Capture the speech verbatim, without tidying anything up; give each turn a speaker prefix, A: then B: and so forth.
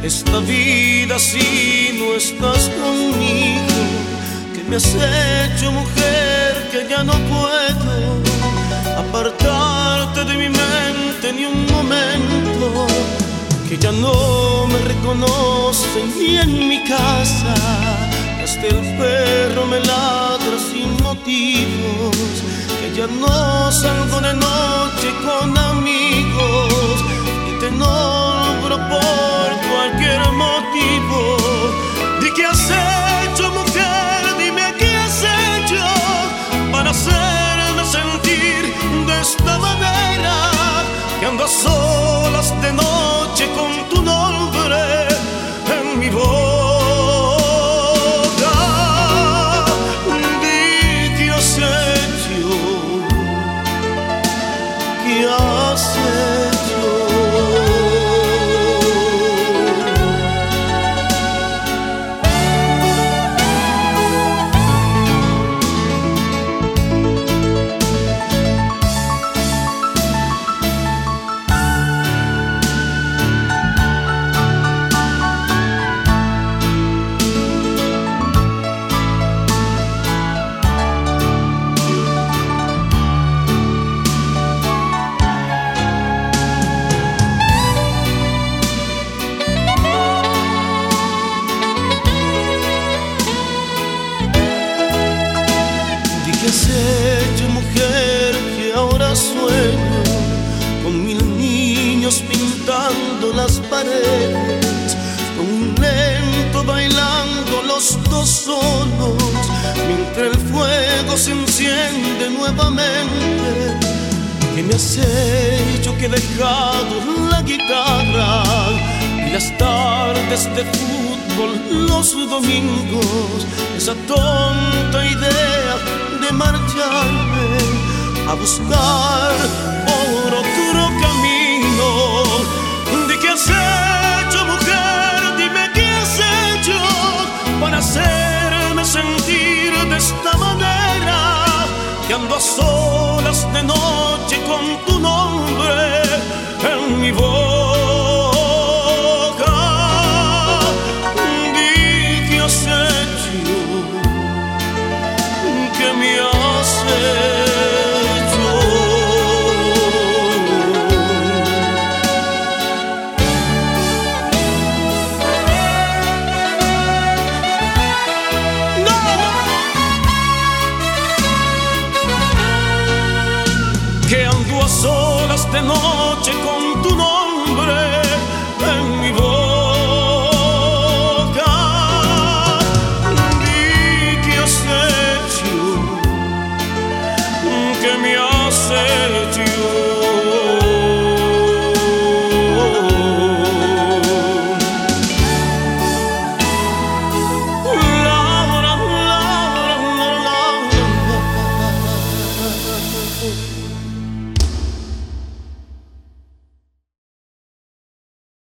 A: esta vida si no estás conmigo. Que me has hecho mujer que ya no puedo apartarte de mi mente ni un momento. Que ya no me reconocen ni en mi casa, que hasta el perro me ladra sin motivos. Que ya no salgo de noche con amigos y te nombro por cualquier motivo. ¿Y qué has hecho, mujer? Dime qué has hecho para hacerme sentir de esta manera. Que ando a solas de noche con tu nombre en mi boca. Di qué has hecho, qué has hecho. ¿Qué has hecho, mujer, que ahora sueño con mil niños pintando las paredes, con un lento bailando los dos solos, mientras el fuego se enciende nuevamente? ¿Qué me has hecho, que he dejado la guitarra y las tardes de fútbol los domingos? Esa tonta idea de marcharme a buscar por otro camino. ¿De qué has hecho, mujer? Dime qué has hecho para hacerme sentir de esta manera. Que ando a solas de noche con tu nombre en mi boca. Di qué has hecho, que me has hecho. ¡No! Que ando a solas de noche con